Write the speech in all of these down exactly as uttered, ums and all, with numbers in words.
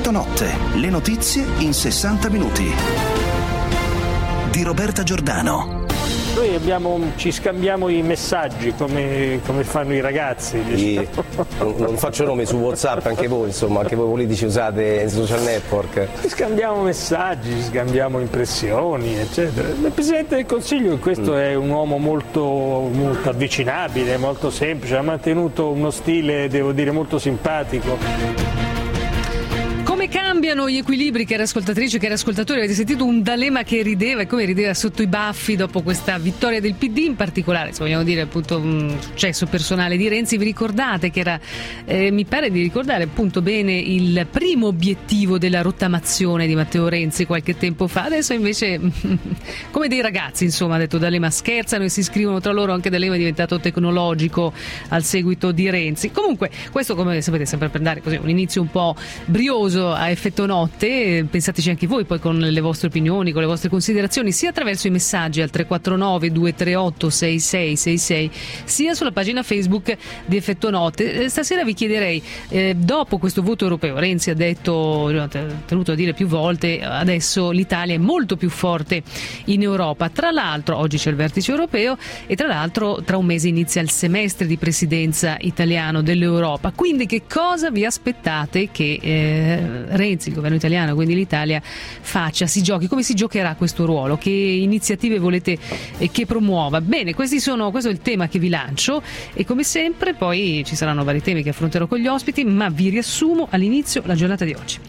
Effetto Notte, le notizie in sessanta minuti. Di Roberta Giordano. Noi abbiamo, ci scambiamo i messaggi come, come fanno i ragazzi. Diciamo. Non, non faccio nomi su WhatsApp, anche voi, insomma, anche voi politici usate i social network. Ci scambiamo messaggi, ci scambiamo impressioni, eccetera. Il Presidente del Consiglio in questo mm. è un uomo molto, molto avvicinabile, molto semplice, ha mantenuto uno stile, devo dire, molto simpatico. Come cambiano gli equilibri, cari ascoltatrici, cari ascoltatori? Avete sentito un D'Alema che rideva e come rideva sotto i baffi dopo questa vittoria del P D, in particolare, se vogliamo dire appunto un successo personale di Renzi. Vi ricordate che era, eh, mi pare di ricordare appunto bene, il primo obiettivo della rottamazione di Matteo Renzi qualche tempo fa. Adesso invece come dei ragazzi, insomma, ha detto D'Alema, scherzano e si scrivono tra loro. Anche D'Alema è diventato tecnologico al seguito di Renzi. Comunque questo, come sapete, sempre per dare così un inizio un po' brioso a Effetto Notte. Pensateci anche voi poi con le vostre opinioni, con le vostre considerazioni, sia attraverso i messaggi al tre quattro nove due tre otto sei sei sei sei, sia sulla pagina Facebook di Effetto Notte. Stasera vi chiederei, eh, dopo questo voto europeo, Renzi ha detto, ha tenuto a dire più volte, adesso l'Italia è molto più forte in Europa. Tra l'altro oggi c'è il vertice europeo e tra l'altro tra un mese inizia il semestre di presidenza italiano dell'Europa. Quindi che cosa vi aspettate che eh, Renzi, il governo italiano, quindi l'Italia, faccia, si giochi? Come si giocherà questo ruolo? Che iniziative volete eh, che promuova? Bene, questi sono, questo è il tema che vi lancio e come sempre poi ci saranno vari temi che affronterò con gli ospiti, ma vi riassumo all'inizio la giornata di oggi.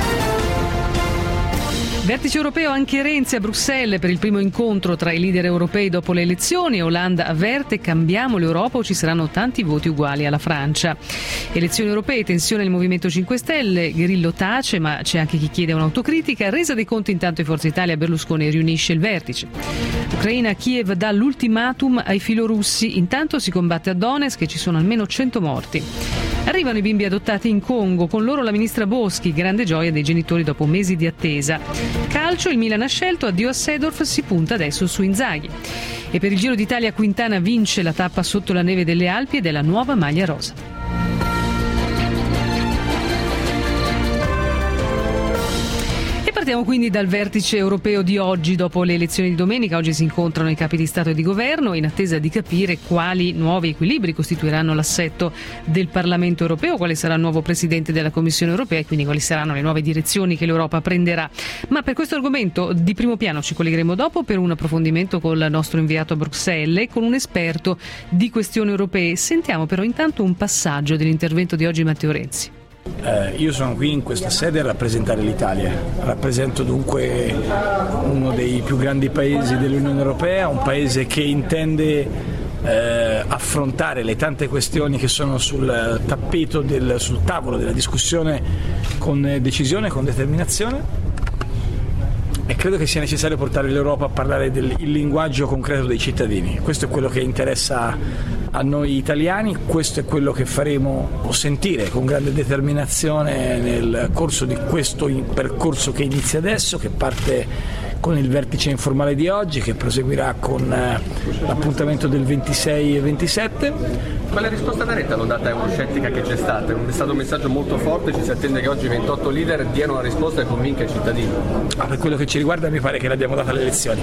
Vertice europeo, anche Renzi a Bruxelles per il primo incontro tra i leader europei dopo le elezioni. Hollande avverte: cambiamo l'Europa o ci saranno tanti voti uguali alla Francia. Elezioni europee, tensione nel Movimento cinque Stelle, Grillo tace ma c'è anche chi chiede un'autocritica. Resa dei conti intanto in Forza Italia, Berlusconi riunisce il vertice. Ucraina, Kiev dà l'ultimatum ai filorussi, intanto si combatte a Donetsk e ci sono almeno cento morti. Arrivano i bimbi adottati in Congo, con loro la ministra Boschi, grande gioia dei genitori dopo mesi di attesa. Calcio, il Milan ha scelto, addio a Seedorf, si punta adesso su Inzaghi. E per il Giro d'Italia Quintana vince la tappa sotto la neve delle Alpi ed è la nuova maglia rosa. Partiamo quindi dal vertice europeo di oggi. Dopo le elezioni di domenica, oggi si incontrano i capi di Stato e di Governo in attesa di capire quali nuovi equilibri costituiranno l'assetto del Parlamento europeo, quale sarà il nuovo Presidente della Commissione europea e quindi quali saranno le nuove direzioni che l'Europa prenderà. Ma per questo argomento di primo piano ci collegheremo dopo per un approfondimento con il nostro inviato a Bruxelles e con un esperto di questioni europee. Sentiamo però intanto un passaggio dell'intervento di oggi Matteo Renzi. Eh, io sono qui in questa sede a rappresentare l'Italia, rappresento dunque uno dei più grandi paesi dell'Unione Europea, un paese che intende eh, affrontare le tante questioni che sono sul tappeto, del, sul tavolo della discussione con decisione, con determinazione. E credo che sia necessario portare l'Europa a parlare del il linguaggio concreto dei cittadini. Questo è quello che interessa a noi italiani, questo è quello che faremo sentire con grande determinazione nel corso di questo percorso che inizia adesso, che parte con il vertice informale di oggi, che proseguirà con l'appuntamento del ventisei e ventisette. Quella risposta diretta l'ondata euroscettica che c'è stata, è stato un messaggio molto forte, ci si attende che oggi ventotto leader diano una risposta e convinca i cittadini. Ah, per quello che ci riguarda mi pare che l'abbiamo data alle elezioni.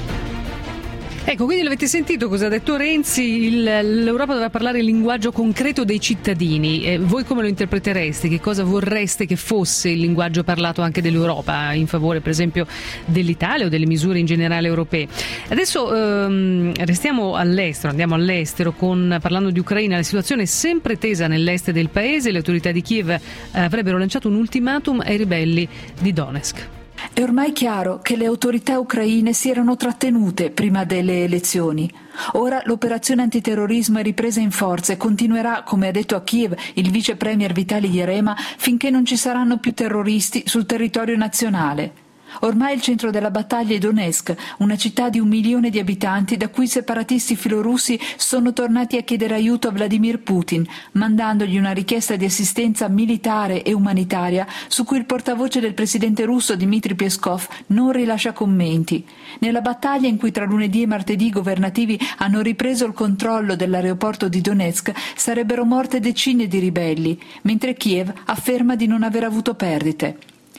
Ecco, quindi l'avete sentito cosa ha detto Renzi, il, l'Europa dovrà parlare il linguaggio concreto dei cittadini. Eh, voi come lo interpretereste? Che cosa vorreste che fosse il linguaggio parlato anche dell'Europa in favore per esempio dell'Italia o delle misure in generale europee? Adesso ehm, restiamo all'estero, andiamo all'estero con, parlando di Ucraina. La situazione è sempre tesa nell'est del paese, le autorità di Kiev eh, avrebbero lanciato un ultimatum ai ribelli di Donetsk. È ormai chiaro che le autorità ucraine si erano trattenute prima delle elezioni. Ora l'operazione antiterrorismo è ripresa in forza e continuerà, come ha detto a Kiev il vice premier Vitali Yerema, finché non ci saranno più terroristi sul territorio nazionale. Ormai il centro della battaglia è Donetsk, una città di un milione di abitanti da cui i separatisti filorussi sono tornati a chiedere aiuto a Vladimir Putin, mandandogli una richiesta di assistenza militare e umanitaria su cui il portavoce del presidente russo Dmitry Peskov non rilascia commenti. Nella battaglia in cui tra lunedì e martedì i governativi hanno ripreso il controllo dell'aeroporto di Donetsk sarebbero morte decine di ribelli, mentre Kiev afferma di non aver avuto perdite.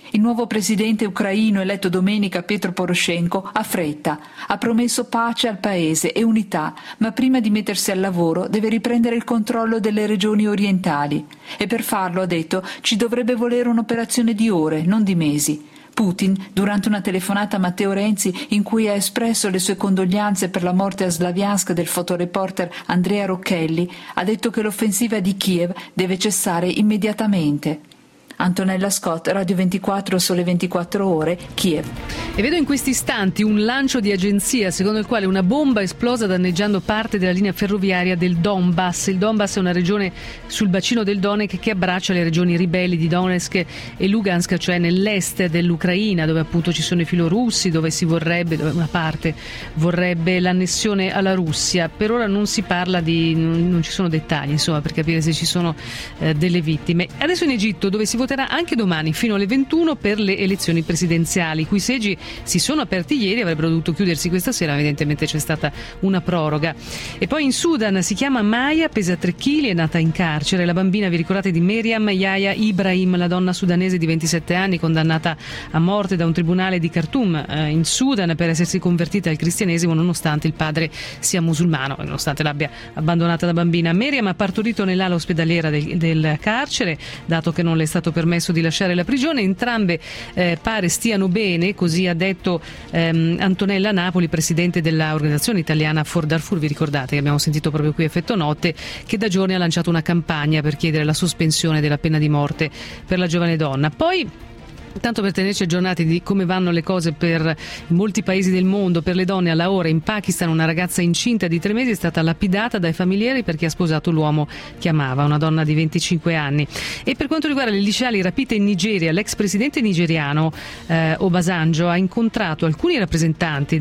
Il nuovo presidente ucraino eletto domenica, Petro Poroshenko, ha fretta, ha promesso pace al paese e unità, ma prima di mettersi al lavoro deve riprendere il controllo delle regioni orientali e per farlo, ha detto, ci dovrebbe volere un'operazione di ore, non di mesi. Putin, durante una telefonata a Matteo Renzi in cui ha espresso le sue condoglianze per la morte a Slaviansk del fotoreporter Andrea Rocchelli, ha detto che l'offensiva di Kiev deve cessare immediatamente. Antonella Scott, Radio ventiquattro, Sole ventiquattro Ore, Kiev. E vedo in questi istanti un lancio di agenzia secondo il quale una bomba esplosa danneggiando parte della linea ferroviaria del Donbass. Il Donbass è una regione sul bacino del Donetsk che abbraccia le regioni ribelli di Donetsk e Lugansk, cioè nell'est dell'Ucraina, dove appunto ci sono i filorussi, dove si vorrebbe, dove una parte vorrebbe l'annessione alla Russia. Per ora non si parla di, non, non ci sono dettagli, insomma, per capire se ci sono eh, delle vittime. Adesso in Egitto, dove si voterà anche domani fino alle ventuno per le elezioni presidenziali, i cui seggi si sono aperti ieri, avrebbero dovuto chiudersi questa sera, evidentemente c'è stata una proroga. E poi in Sudan si chiama Maya, pesa tre chili, è nata in carcere. La bambina, vi ricordate di Meriam Yahya Ibrahim, la donna sudanese di ventisette anni condannata a morte da un tribunale di Khartoum eh, in Sudan per essersi convertita al cristianesimo nonostante il padre sia musulmano, nonostante l'abbia abbandonata da bambina. Meriam ha partorito nell'ala ospedaliera del, del carcere, dato che non le è stato permesso di lasciare la prigione. Entrambe eh, pare stiano bene, così ha detto ehm, Antonella Napoli, presidente dell'organizzazione italiana For Darfur. Vi ricordate che abbiamo sentito proprio qui a Effetto Notte, che da giorni ha lanciato una campagna per chiedere la sospensione della pena di morte per la giovane donna. Poi, tanto per tenerci aggiornati di come vanno le cose per molti paesi del mondo, per le donne, alla ora in Pakistan una ragazza incinta di tre mesi è stata lapidata dai familiari perché ha sposato l'uomo che amava, una donna di venticinque anni. E per quanto riguarda le liceali rapite in Nigeria, l'ex presidente nigeriano eh, Obasanjo ha incontrato alcuni rappresentanti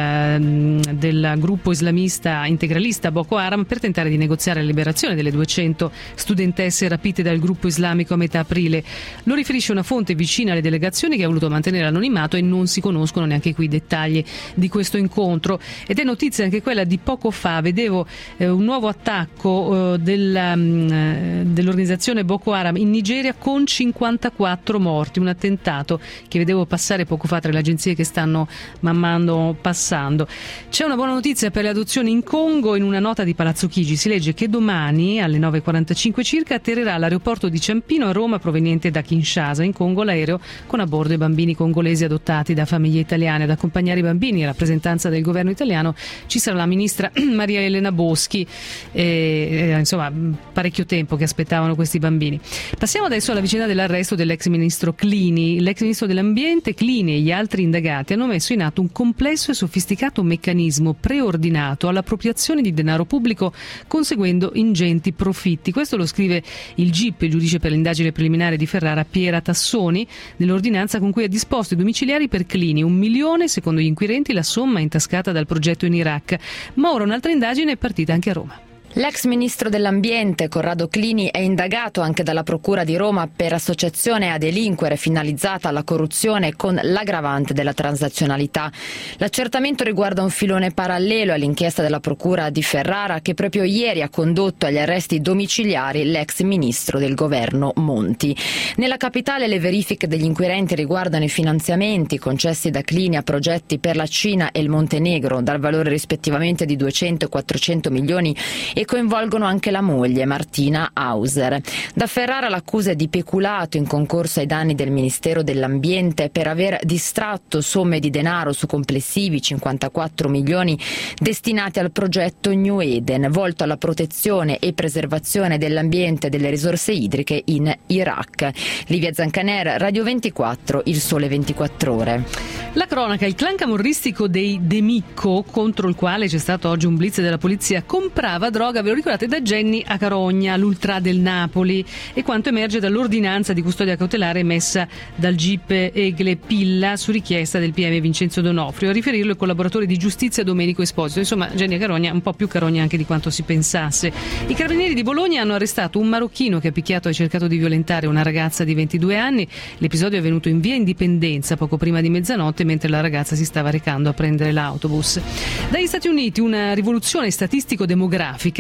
del, del gruppo islamista integralista Boko Haram per tentare di negoziare la liberazione delle duecento studentesse rapite dal gruppo islamico a metà aprile. Lo riferisce una fonte vicina alle delegazioni che ha voluto mantenere l'anonimato, e non si conoscono neanche qui i dettagli di questo incontro. Ed è notizia anche quella di poco fa, vedevo eh, un nuovo attacco eh, della, mh, dell'organizzazione Boko Haram in Nigeria con cinquantaquattro morti, un attentato che vedevo passare poco fa tra le agenzie che stanno man mano passando. C'è una buona notizia per le adozioni in Congo. In una nota di Palazzo Chigi si legge che domani alle nove e quarantacinque circa atterrerà all'aeroporto di Ciampino a Roma, proveniente da Kinshasa, in Congo, l'aereo con a bordo i bambini congolesi adottati da famiglie italiane. Ad accompagnare i bambini in rappresentanza del governo italiano ci sarà la ministra Maria Elena Boschi, e, e, insomma parecchio tempo che aspettavano questi bambini. Passiamo adesso alla vicenda dell'arresto dell'ex ministro Clini. L'ex ministro dell'ambiente Clini e gli altri indagati hanno messo in atto un complesso e sofisticato meccanismo preordinato all'appropriazione di denaro pubblico conseguendo ingenti profitti. Questo lo scrive il G I P, il giudice per l'indagine preliminare di Ferrara Piera Tassoni, nell'ordinanza con cui ha disposto i domiciliari per Clini, un milione secondo gli inquirenti la somma intascata dal progetto in Iraq. Ma ora un'altra indagine è partita anche a Roma. L'ex ministro dell'ambiente Corrado Clini è indagato anche dalla Procura di Roma per associazione a delinquere finalizzata alla corruzione con l'aggravante della transazionalità. L'accertamento riguarda un filone parallelo all'inchiesta della Procura di Ferrara, che proprio ieri ha condotto agli arresti domiciliari l'ex ministro del governo Monti. Nella capitale le verifiche degli inquirenti riguardano i finanziamenti concessi da Clini a progetti per la Cina e il Montenegro dal valore rispettivamente di duecento e quattrocento milioni e coinvolgono anche la moglie Martina Hauser. Da Ferrara l'accusa è di peculato in concorso ai danni del Ministero dell'Ambiente per aver distratto somme di denaro su complessivi cinquantaquattro milioni destinati al progetto New Eden, volto alla protezione e preservazione dell'ambiente e delle risorse idriche in Iraq. Livia Zancaner, Radio ventiquattro, Il Sole ventiquattro Ore. La cronaca, il clan camorristico dei De Micco, contro il quale c'è stato oggi un blitz della polizia, comprava droga, ve lo ricordate, da Genni a Carogna, l'Ultra del Napoli, e quanto emerge dall'ordinanza di custodia cautelare emessa dal G I P Egle Pilla su richiesta del P M Vincenzo D'Onofrio. A riferirlo il collaboratore di giustizia Domenico Esposito. Insomma, Genni a Carogna, un po' più Carogna anche di quanto si pensasse. I carabinieri di Bologna hanno arrestato un marocchino che ha picchiato e cercato di violentare una ragazza di ventidue anni. L'episodio è avvenuto in via Indipendenza poco prima di mezzanotte, mentre la ragazza si stava recando a prendere l'autobus. Dagli Stati Uniti una rivoluzione statistico-demografica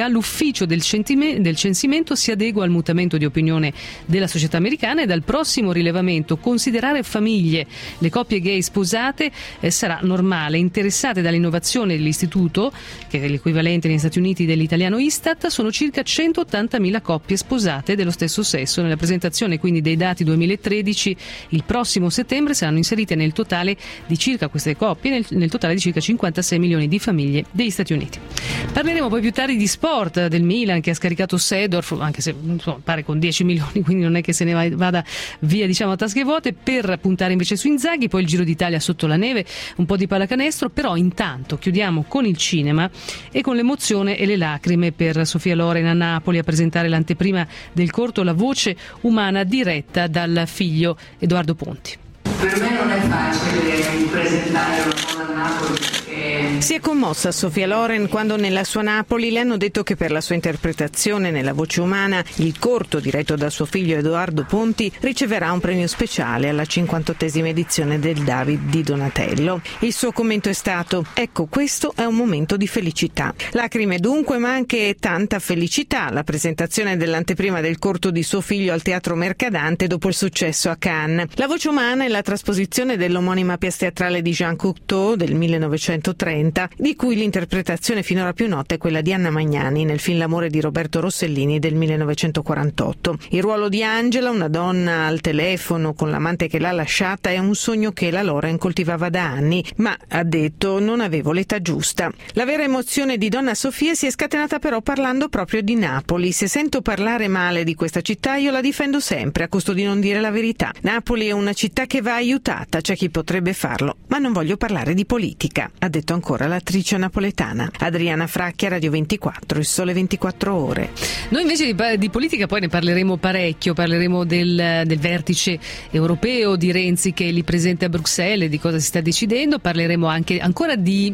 America, l'ufficio del, centime- del censimento si adegua al mutamento di opinione della società americana e dal prossimo rilevamento considerare famiglie le coppie gay sposate eh, sarà normale. Interessate dall'innovazione dell'istituto, che è l'equivalente negli Stati Uniti dell'italiano Istat, sono circa centottantamila coppie sposate dello stesso sesso. Nella presentazione quindi dei dati duemilatredici il prossimo settembre saranno inserite nel totale di circa queste coppie nel, nel totale di circa cinquantasei milioni di famiglie degli Stati Uniti. Parleremo poi più tardi di sport, del Milan che ha scaricato Seedorf, anche se insomma, pare con dieci milioni, quindi non è che se ne vada via diciamo a tasche vuote, per puntare invece su Inzaghi. Poi il Giro d'Italia sotto la neve, un po' di pallacanestro, però intanto chiudiamo con il cinema e con l'emozione e le lacrime per Sofia Loren a Napoli a presentare l'anteprima del corto La voce umana, diretta dal figlio Edoardo Ponti. Per me non è facile presentare una cosa a Napoli perché... Si è commossa Sofia Loren quando nella sua Napoli le hanno detto che per la sua interpretazione nella voce umana, il corto diretto da suo figlio Edoardo Ponti riceverà un premio speciale alla cinquantottesima edizione del David di Donatello. Il suo commento è stato: ecco, questo è un momento di felicità. Lacrime dunque, ma anche tanta felicità. La presentazione dell'anteprima del corto di suo figlio al Teatro Mercadante dopo il successo a Cannes. La voce umana è la trasposizione dell'omonima pièce teatrale di Jean Cocteau del millenovecentotrenta, di cui l'interpretazione finora più nota è quella di Anna Magnani nel film L'amore di Roberto Rossellini del millenovecentoquarantotto. Il ruolo di Angela, una donna al telefono con l'amante che l'ha lasciata, è un sogno che la Loren coltivava da anni, ma, ha detto, non avevo l'età giusta. La vera emozione di Donna Sofia si è scatenata però parlando proprio di Napoli. Se sento parlare male di questa città io la difendo sempre, a costo di non dire la verità. Napoli è una città che va aiutata, c'è chi potrebbe farlo, ma non voglio parlare di politica, ha detto ancora l'attrice napoletana. Adriana Fracchia, Radio ventiquattro, Il Sole ventiquattro Ore. Noi invece di, di politica poi ne parleremo parecchio, parleremo del, del vertice europeo di Renzi che è lì presente a Bruxelles, di cosa si sta decidendo, parleremo anche ancora di,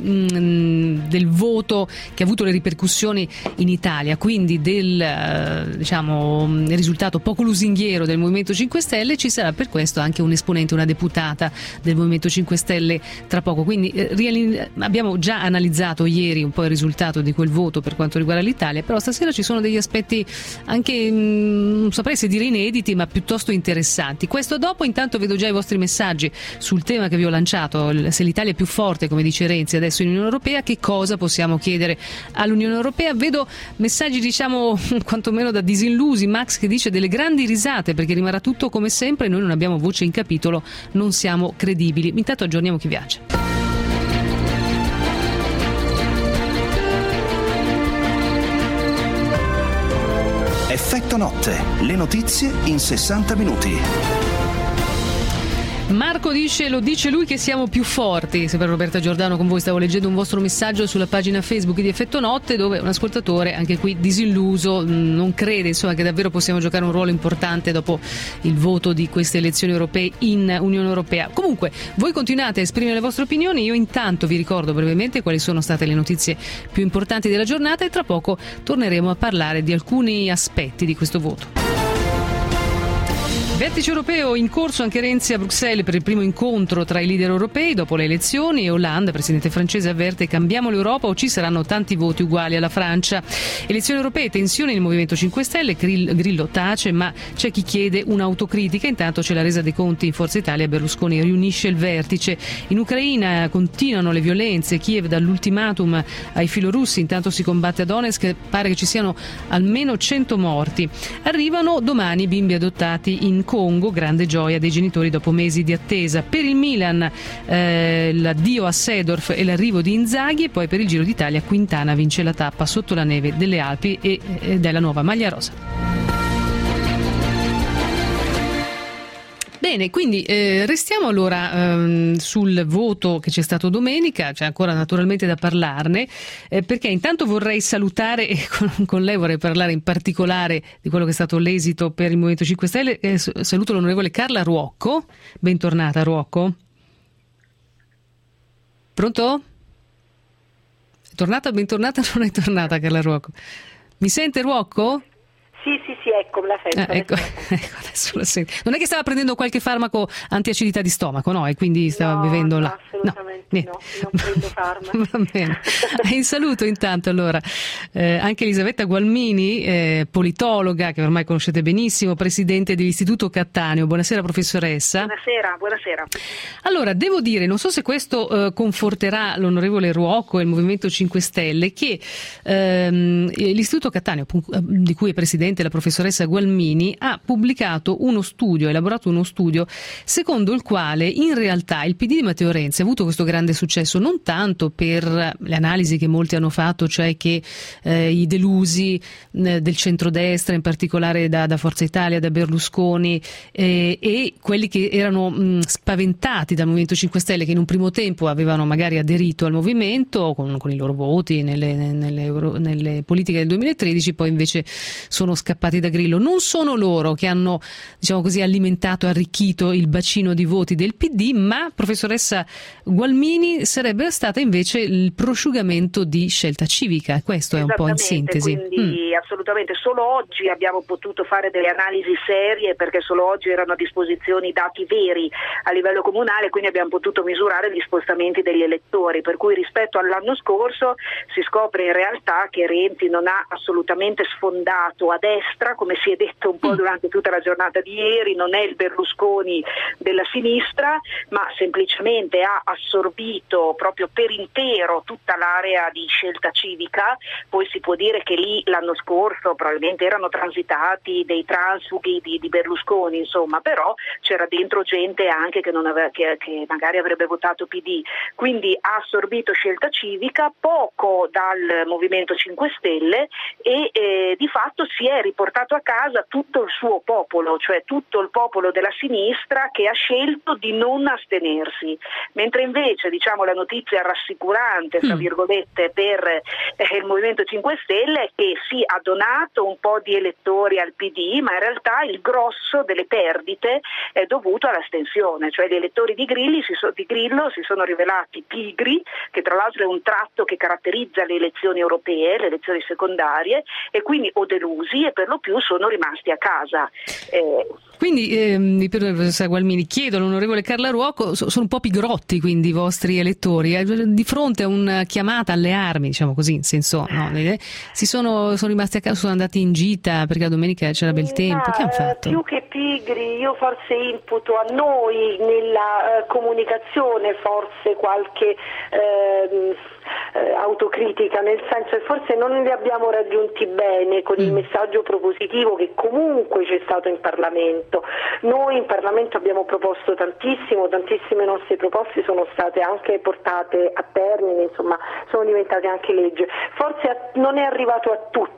mh, del voto che ha avuto le ripercussioni in Italia, quindi del diciamo, risultato poco lusinghiero del Movimento cinque Stelle. Ci sarà per questo anche un esponente, una deputata del Movimento cinque Stelle tra poco, quindi eh, abbiamo già analizzato ieri un po' il risultato di quel voto per quanto riguarda l'Italia, però stasera ci sono degli aspetti anche mh, non saprei se dire inediti, ma piuttosto interessanti. Questo dopo. Intanto vedo già i vostri messaggi sul tema che vi ho lanciato: se l'Italia è più forte, come dice Renzi, adesso in Unione Europea, che cosa possiamo chiedere all'Unione Europea? Vedo messaggi diciamo quantomeno da disillusi. Max che dice delle grandi risate perché rimarrà tutto come sempre, noi non abbiamo voce in capitolo, non siamo credibili. Intanto aggiorniamo chi viaggia. Effetto notte, le notizie in sessanta minuti. Marco dice, lo dice lui che siamo più forti. Sempre Roberta Giordano con voi, stavo leggendo un vostro messaggio sulla pagina Facebook di Effetto Notte dove un ascoltatore, anche qui disilluso, non crede insomma che davvero possiamo giocare un ruolo importante dopo il voto di queste elezioni europee in Unione Europea. Comunque voi continuate a esprimere le vostre opinioni, io intanto vi ricordo brevemente quali sono state le notizie più importanti della giornata e tra poco torneremo a parlare di alcuni aspetti di questo voto. Vertice europeo in corso anche Renzi a Bruxelles per il primo incontro tra i leader europei dopo le elezioni e Hollande, presidente francese, avverte: cambiamo l'Europa o ci saranno tanti voti uguali alla Francia. Elezioni europee, tensioni nel Movimento cinque Stelle, Grillo tace ma c'è chi chiede un'autocritica. Intanto c'è la resa dei conti in Forza Italia, Berlusconi riunisce il vertice. In Ucraina continuano le violenze, Kiev dall'ultimatum ai filorussi, intanto si combatte a Donetsk, pare che ci siano almeno cento morti. Arrivano domani bimbi adottati in Congo, grande gioia dei genitori dopo mesi di attesa. Per il Milan eh, l'addio a Seedorf e l'arrivo di Inzaghi, e poi per il Giro d'Italia Quintana vince la tappa sotto la neve delle Alpi e, ed è la nuova maglia rosa. Bene, quindi eh, restiamo allora ehm, sul voto che c'è stato domenica, c'è ancora naturalmente da parlarne, eh, perché intanto vorrei salutare, e con, con lei vorrei parlare in particolare di quello che è stato l'esito per il Movimento cinque Stelle. Eh, saluto l'onorevole Carla Ruocco, bentornata Ruocco. Pronto? È tornata, bentornata, non è tornata Carla Ruocco? Mi sente Ruocco? Sì, sì, sì, ecco, la sento. Ah, ecco, ecco, adesso la sento. Non è che stava prendendo qualche farmaco antiacidità di stomaco, no? E quindi stava no, bevendo no, la... assolutamente Niente. No, non prendo farmaci. Va bene. In saluto intanto allora eh, anche Elisabetta Gualmini, eh, politologa che ormai conoscete benissimo, presidente dell'Istituto Cattaneo. Buonasera professoressa. Buonasera, buonasera. Allora, devo dire, non so se questo eh, conforterà l'onorevole Ruocco e il Movimento cinque Stelle, che ehm, l'Istituto Cattaneo, di cui è presidente la professoressa Gualmini, ha pubblicato uno studio, ha elaborato uno studio secondo il quale in realtà il P D di Matteo Renzi ha avuto questo grande successo non tanto per le analisi che molti hanno fatto, cioè che eh, i delusi eh, del centrodestra, in particolare da, da Forza Italia, da Berlusconi eh, e quelli che erano mh, spaventati dal Movimento cinque Stelle, che in un primo tempo avevano magari aderito al movimento con, con i loro voti nelle, nelle, nelle politiche del duemilatredici, poi invece sono scappati da Grillo. Non sono loro che hanno, diciamo così, alimentato, arricchito il bacino di voti del P D, ma professoressa Gualmini sarebbe stata invece il prosciugamento di Scelta Civica. Questo è un po' in sintesi. Quindi mm. assolutamente solo oggi abbiamo potuto fare delle analisi serie, perché solo oggi erano a disposizione i dati veri a livello comunale, quindi abbiamo potuto misurare gli spostamenti degli elettori, per cui rispetto all'anno scorso si scopre in realtà che Renzi non ha assolutamente sfondato a destra, come si è detto un po' durante tutta la giornata di ieri, non è il Berlusconi della sinistra, ma semplicemente ha assorbito proprio per intero tutta l'area di Scelta Civica. Poi si può dire che lì l'anno scorso probabilmente erano transitati dei transfughi di, di Berlusconi, insomma, però c'era dentro gente anche che, non aveva, che, che magari avrebbe votato P D, quindi ha assorbito Scelta Civica, poco dal Movimento cinque Stelle e eh, di fatto si è riportato a casa tutto il suo popolo, cioè tutto il popolo della sinistra che ha scelto di non astenersi, mentre invece diciamo la notizia rassicurante tra virgolette per eh, il Movimento cinque Stelle è che sì, ha donato un po' di elettori al P D, ma in realtà il grosso delle perdite è dovuto all'astensione, cioè gli elettori di, Grilli si so, di Grillo si sono rivelati pigri, che tra l'altro è un tratto che caratterizza le elezioni europee, le elezioni secondarie, e quindi o delusi e per lo più sono rimasti a casa. Eh, Quindi, eh, mi perdoni professoressa Gualmini, chiedo all'onorevole Carla Ruocco, so, sono un po' pigrotti quindi i vostri elettori, eh, di fronte a una chiamata alle armi, diciamo così, in senso, no, eh, si sono, sono rimasti a casa, sono andati in gita perché la domenica c'era bel tempo, ma, che hanno fatto? Più che pigri, io forse imputo a noi nella uh, comunicazione forse qualche uh, uh, autocritica, nel senso che forse non li abbiamo raggiunti bene con mm. il messaggio propositivo che comunque c'è stato in Parlamento. Noi in Parlamento abbiamo proposto tantissimo, tantissime nostre proposte sono state anche portate a termine, insomma sono diventate anche legge. Forse non è arrivato a tutti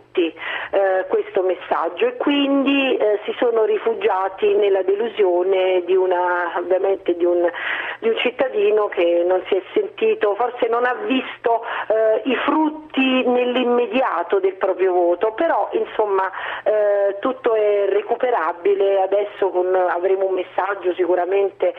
eh, questo messaggio e quindi eh, si sono rifugiati nella delusione di una ovviamente di un, di un cittadino che non si è sentito, forse non ha visto eh, i frutti nell'immediato del proprio voto, però insomma eh, tutto è recuperabile. Adesso con, avremo un messaggio sicuramente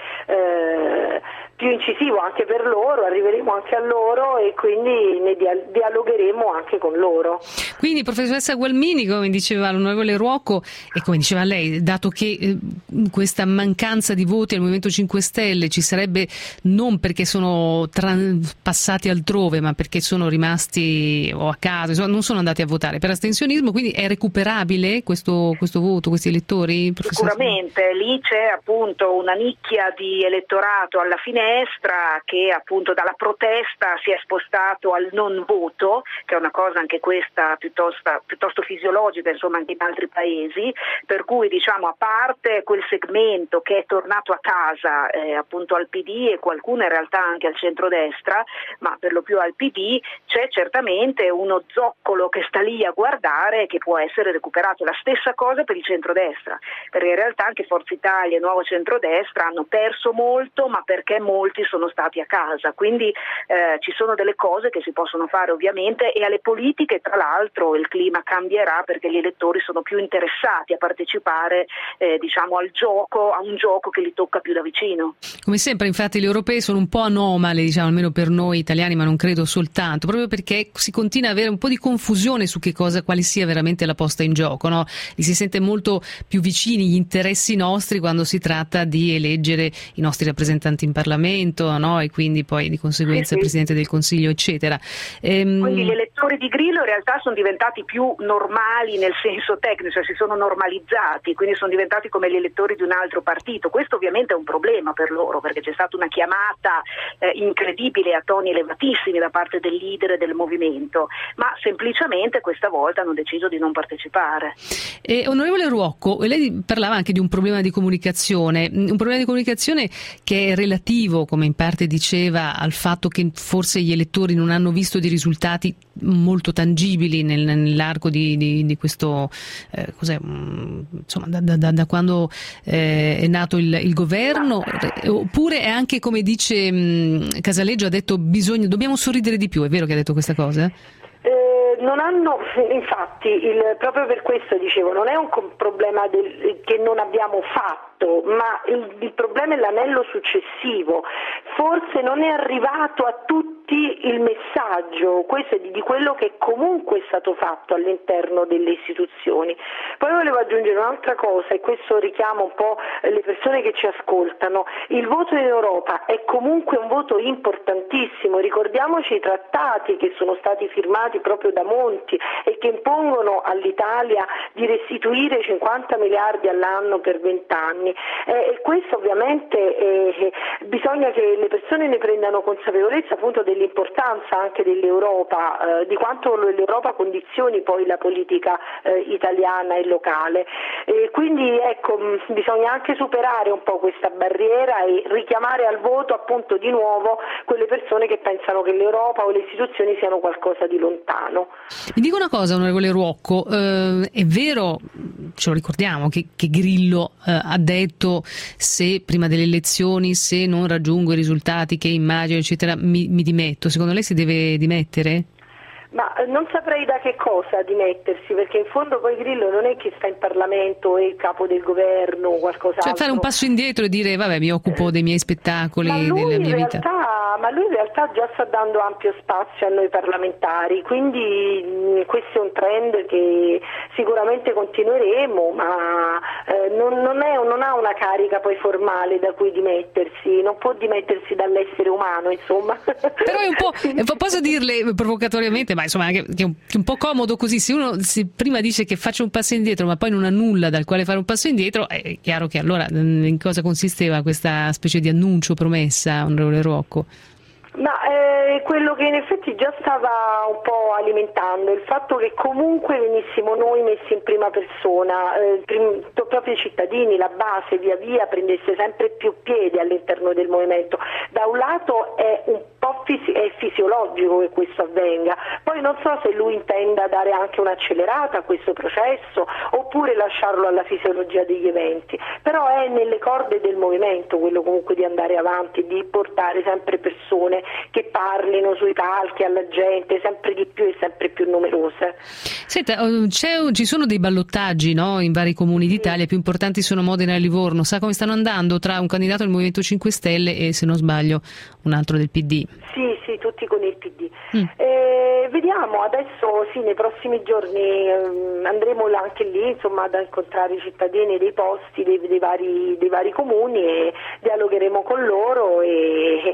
eh, più incisivo anche per loro, arriveremo anche a loro e quindi ne dialogheremo anche con loro. Quindi professoressa Gualmini, come diceva l'onorevole Ruocco e come diceva lei, dato che eh, questa mancanza di voti al Movimento cinque Stelle ci sarebbe non perché sono trans- passati altrove, ma perché sono rimasti o a casa, insomma, non sono andati a votare per astensionismo, quindi è recuperabile questo, questo voto, questi elettori? Sicuramente, lì c'è appunto una nicchia di elettorato alla finestra che appunto dalla protesta si è spostato al non voto, che è una cosa anche questa piuttosto, piuttosto fisiologica, insomma, anche in altri paesi, per cui diciamo a parte quel segmento che è tornato a casa eh, appunto al P D e qualcuno in realtà anche al centrodestra, ma per lo più al P D, c'è certamente uno zoccolo che sta lì a guardare che può essere recuperato. La stessa cosa per il centrodestra, perché in realtà anche Forza Italia e Nuovo Centrodestra hanno perso molto, ma perché molti sono stati a casa, quindi eh, ci sono delle cose che si possono fare ovviamente e alle politiche tra l'altro l'altro il clima cambierà perché gli elettori sono più interessati a partecipare eh, diciamo al gioco, a un gioco che li tocca più da vicino. Come sempre infatti le europee sono un po' anomale, diciamo, almeno per noi italiani, ma non credo soltanto, proprio perché si continua ad avere un po' di confusione su che cosa, quale sia veramente la posta in gioco, no? Li si sente molto più vicini gli interessi nostri quando si tratta di eleggere i nostri rappresentanti in Parlamento, no? E quindi poi di conseguenza sì, il Presidente del Consiglio, eccetera. Ehm... Quindi gli elettori di Grillo in realtà sono diventati più normali nel senso tecnico, cioè si sono normalizzati, quindi sono diventati come gli elettori di un altro partito. Questo ovviamente è un problema per loro, perché c'è stata una chiamata eh, incredibile a toni elevatissimi da parte del leader del movimento, ma semplicemente questa volta hanno deciso di non partecipare. Eh, onorevole Ruocco, lei parlava anche di un problema di comunicazione, un problema di comunicazione che è relativo, come in parte diceva, al fatto che forse gli elettori non hanno visto dei risultati molto tangibili nel, nell'arco di, di, di questo eh, cos'è, insomma da, da, da quando eh, è nato il, il governo, oppure è anche, come dice mh, Casaleggio, ha detto bisogna, dobbiamo sorridere di più, è vero che ha detto questa cosa? Eh, non hanno, infatti, il, proprio per questo dicevo, non è un problema del, che non abbiamo fatto, ma il, il problema è l'anello successivo. Forse non è arrivato a tutti il messaggio, questo è di, di quello che comunque è stato fatto all'interno delle istituzioni. Poi volevo aggiungere un'altra cosa, e questo richiama un po' le persone che ci ascoltano. Il voto in Europa è comunque un voto importantissimo, ricordiamoci i trattati che sono stati firmati proprio da Monti e che impongono all'Italia di restituire cinquanta miliardi all'anno per venti anni, eh, e questo ovviamente eh, bisogna che le persone ne prendano consapevolezza appunto dell'importanza anche dell'Europa, eh, di quanto l'Europa condizioni poi la politica eh, italiana e locale, e quindi ecco mh, bisogna anche superare un po' questa barriera e richiamare al voto appunto di nuovo quelle persone che pensano che l'Europa o le istituzioni siano qualcosa di lontano. Mi dico una cosa, onorevole Ruocco, eh, è vero, ce lo ricordiamo, che, che Grillo eh, ha detto se prima delle elezioni, se non raggiungo i risultati che immagino, eccetera, mi, mi dimetto. Secondo lei si deve dimettere? Ma non saprei da che cosa dimettersi, perché in fondo poi Grillo non è che sta in Parlamento e il capo del governo o qualcos'altro. Cioè fare un passo indietro e dire vabbè, mi occupo dei miei spettacoli, ma lui della mia in vita. Realtà, ma lui in realtà già sta dando ampio spazio a noi parlamentari, quindi mh, questo è un trend che sicuramente continueremo, ma eh, non, non, è, non ha una carica poi formale da cui dimettersi, non può dimettersi dall'essere umano, insomma. Però è un po', posso dirle provocatoriamente, ma insomma anche che è un, che è un po' comodo così, se uno si prima dice che faccio un passo indietro ma poi non ha nulla dal quale fare un passo indietro, è chiaro che allora in cosa consisteva questa specie di annuncio, promessa, onorevole Ruocco? Ma eh, quello che in effetti già stava un po' alimentando, il fatto che comunque venissimo noi messi in prima persona, eh, prim- proprio i cittadini, la base via via prendesse sempre più piede all'interno del movimento. Da un lato è un po' fisi- è fisiologico che questo avvenga, poi non so se lui intenda dare anche un'accelerata a questo processo oppure lasciarlo alla fisiologia degli eventi, però è nelle corde del movimento quello comunque di andare avanti, di portare sempre persone che parlino sui palchi alla gente, sempre di più e sempre più numerose. Senta, c'è, ci sono dei ballottaggi, no, in vari comuni d'Italia, i più importanti sono Modena e Livorno. Sa come stanno andando tra un candidato del Movimento cinque Stelle e, se non sbaglio, un altro del P D? Sì, sì, tutti con il P D. Mm. Eh, vediamo, adesso sì, nei prossimi giorni eh, andremo anche lì, insomma, ad incontrare i cittadini dei posti, dei, dei, vari, dei vari comuni, e dialogheremo con loro e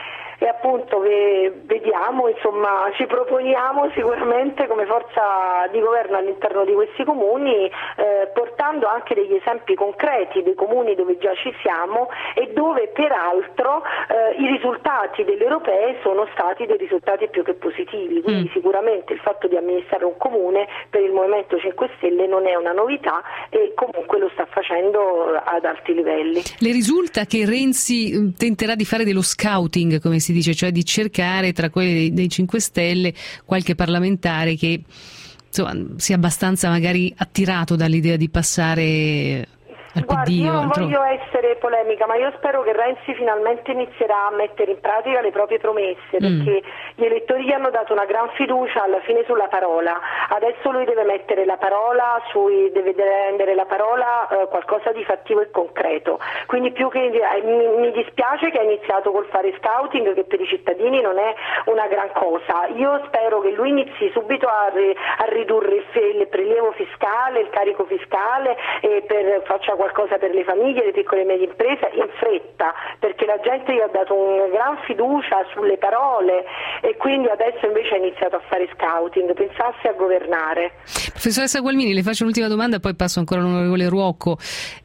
e appunto vediamo, insomma, ci proponiamo sicuramente come forza di governo all'interno di questi comuni, eh, portando anche degli esempi concreti dei comuni dove già ci siamo e dove peraltro eh, i risultati delle europee sono stati dei risultati più che positivi, quindi mm. sicuramente il fatto di amministrare un comune per il Movimento cinque Stelle non è una novità e comunque lo sta facendo ad alti livelli. Le risulta che Renzi tenterà di fare dello scouting, come si dice, cioè di cercare tra quelli dei cinque Stelle qualche parlamentare che insomma sia abbastanza magari attirato dall'idea di passare al Guardi, P D. io non altro. voglio essere polemica, ma io spero che Renzi finalmente inizierà a mettere in pratica le proprie promesse, perché mm. gli elettori gli hanno dato una gran fiducia alla fine sulla parola. Adesso lui deve mettere la parola sui, deve rendere la parola eh, qualcosa di fattivo e concreto. Quindi più che eh, mi, mi dispiace che ha iniziato col fare scouting, che per i cittadini non è una gran cosa. Io spero che lui inizi subito a, a ridurre il, il prelievo fiscale, il carico fiscale, e per, faccia qualcosa per le famiglie, le piccole e medie imprese in fretta, perché la gente gli ha dato una gran fiducia sulle parole e quindi adesso invece ha iniziato a fare scouting. Pensasse a governare. Professoressa Gualmini, le faccio un'ultima domanda, poi passo ancora all'onorevole Ruocco.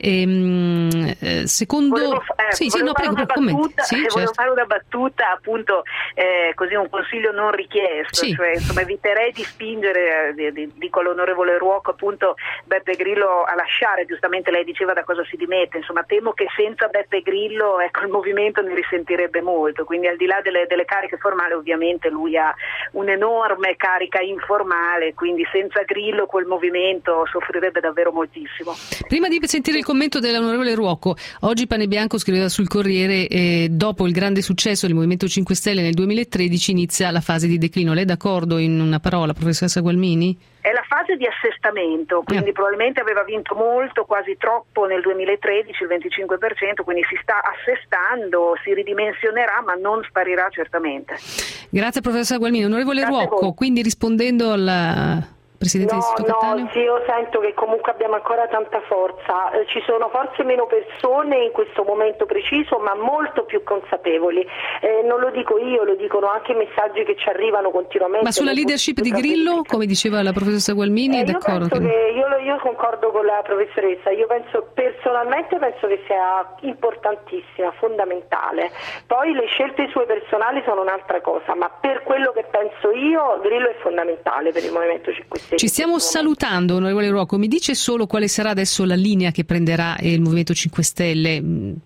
Ehm, eh, secondo volevo, eh, sì, sì, no, prego, una prego, battuta, sì, volevo certo. fare una battuta, appunto, eh, così un consiglio non richiesto, sì. cioè insomma eviterei di spingere, eh, di, dico all'onorevole Ruocco, appunto, Beppe Grillo a lasciare, giustamente lei diceva da cosa si dimette, insomma temo che senza Beppe Grillo, ecco, il movimento ne risentirebbe molto, quindi al di là delle, delle cariche formali ovviamente lui ha un'enorme carica informale, quindi senza Grillo quel movimento soffrirebbe davvero moltissimo. Prima di sentire il commento dell'onorevole Ruocco, oggi Panebianco scriveva sul Corriere eh, dopo il grande successo del Movimento cinque Stelle nel duemilatredici inizia la fase di declino. Lei è d'accordo in una parola, professoressa Gualmini? È la fase di assestamento, quindi eh. probabilmente aveva vinto molto, quasi troppo nel duemilatredici, il venticinque per cento, quindi si sta assestando, si ridimensionerà ma non sparirà certamente. Grazie professoressa Gualmini. Onorevole Grazie Ruocco, quindi rispondendo alla Presidente no, di Istituto Cattaneo? No, sì, io sento che comunque abbiamo ancora tanta forza, eh, ci sono forse meno persone in questo momento preciso, ma molto più consapevoli. Eh, non lo dico io, lo dicono anche i messaggi che ci arrivano continuamente. Ma sulla leadership di Grillo, come diceva la professoressa Gualmini, eh, è d'accordo? Io, penso che... che io, io concordo con la professoressa, io penso personalmente penso che sia importantissima, fondamentale. Poi le scelte sue personali sono un'altra cosa, ma per quello che penso io, Grillo è fondamentale per il Movimento cinque Stelle. Ci stiamo salutando, onorevole Ruocco. Mi dice solo quale sarà adesso la linea che prenderà il Movimento cinque Stelle?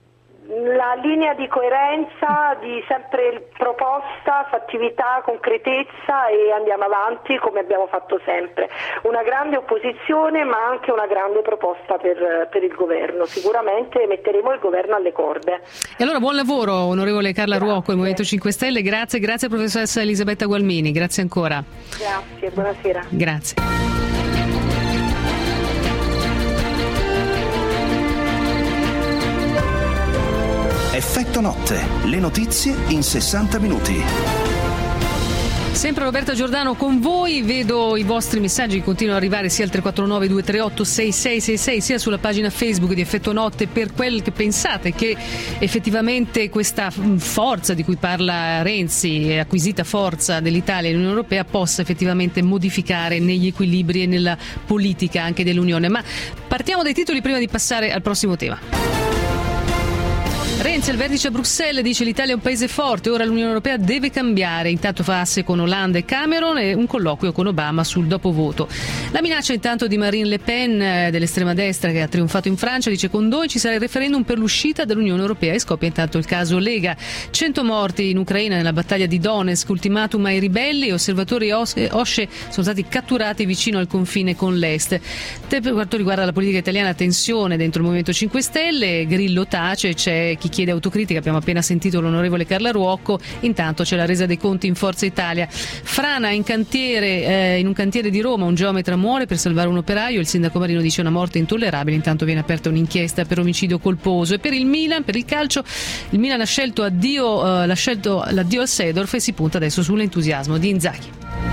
La linea di coerenza, di sempre proposta, fattività, concretezza, e andiamo avanti come abbiamo fatto sempre. Una grande opposizione ma anche una grande proposta per, per il governo. Sicuramente metteremo il governo alle corde. E allora buon lavoro onorevole Carla Grazie. Ruocco e Movimento cinque Stelle. Grazie, grazie professoressa Elisabetta Gualmini. Grazie ancora. Grazie, buonasera. Grazie. Effetto notte, le notizie in sessanta minuti. Sempre Roberta Giordano con voi, vedo i vostri messaggi che continuano ad arrivare sia al tre quattro nove due tre otto sei sei sei sei sia sulla pagina Facebook di Effetto Notte, per quel che pensate che effettivamente questa forza di cui parla Renzi, acquisita forza dell'Italia e dell'Unione Europea, possa effettivamente modificare negli equilibri e nella politica anche dell'Unione. Ma partiamo dai titoli prima di passare al prossimo tema. Renzi al vertice a Bruxelles dice l'Italia è un paese forte, ora l'Unione Europea deve cambiare. Intanto fa asse con Hollande e Cameron e un colloquio con Obama sul dopovoto. La minaccia intanto di Marine Le Pen dell'estrema destra che ha trionfato in Francia, dice con noi ci sarà il referendum per l'uscita dall'Unione Europea e scoppia intanto il caso Lega. cento morti in Ucraina nella battaglia di Donetsk, ultimatum ai ribelli e osservatori OSCE sono stati catturati vicino al confine con l'Est. Per quanto riguarda la politica italiana, tensione dentro il Movimento cinque Stelle, Grillo tace, c'è chi chiede autocritica, abbiamo appena sentito l'onorevole Carla Ruocco, intanto c'è la resa dei conti in Forza Italia. Frana in cantiere, eh, in un cantiere di Roma un geometra muore per salvare un operaio, il sindaco Marino dice una morte intollerabile, intanto viene aperta un'inchiesta per omicidio colposo. E per il Milan, per il calcio, il Milan ha scelto addio, eh, l'ha scelto l'addio al Seedorf e si punta adesso sull'entusiasmo di Inzaghi.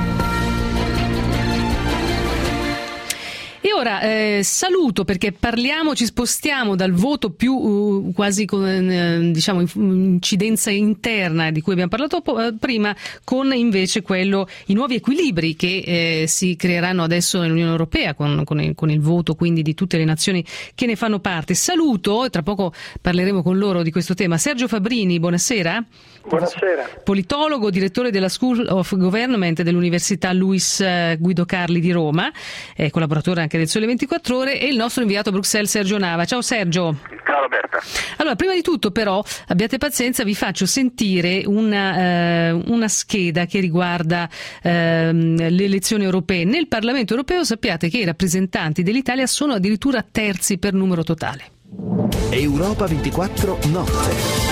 E ora eh, saluto, perché parliamo, ci spostiamo dal voto più uh, quasi con eh, diciamo incidenza interna di cui abbiamo parlato po- eh, prima, con invece quello, i nuovi equilibri che eh, si creeranno adesso nell'Unione Europea con, con, il, con il voto quindi di tutte le nazioni che ne fanno parte. Saluto, e tra poco parleremo con loro di questo tema, Sergio Fabrini, buonasera. Buonasera. Politologo, direttore della School of Government dell'Università Luis Guido Carli di Roma, eh, collaboratore anche del Sole ventiquattro Ore, e il nostro inviato a Bruxelles Sergio Nava. Ciao Sergio. Ciao Roberta. Allora, prima di tutto però, abbiate pazienza, vi faccio sentire una, eh, una scheda che riguarda eh, le elezioni europee. Nel Parlamento europeo sappiate che i rappresentanti dell'Italia sono addirittura terzi per numero totale. Europa ventiquattro Notte.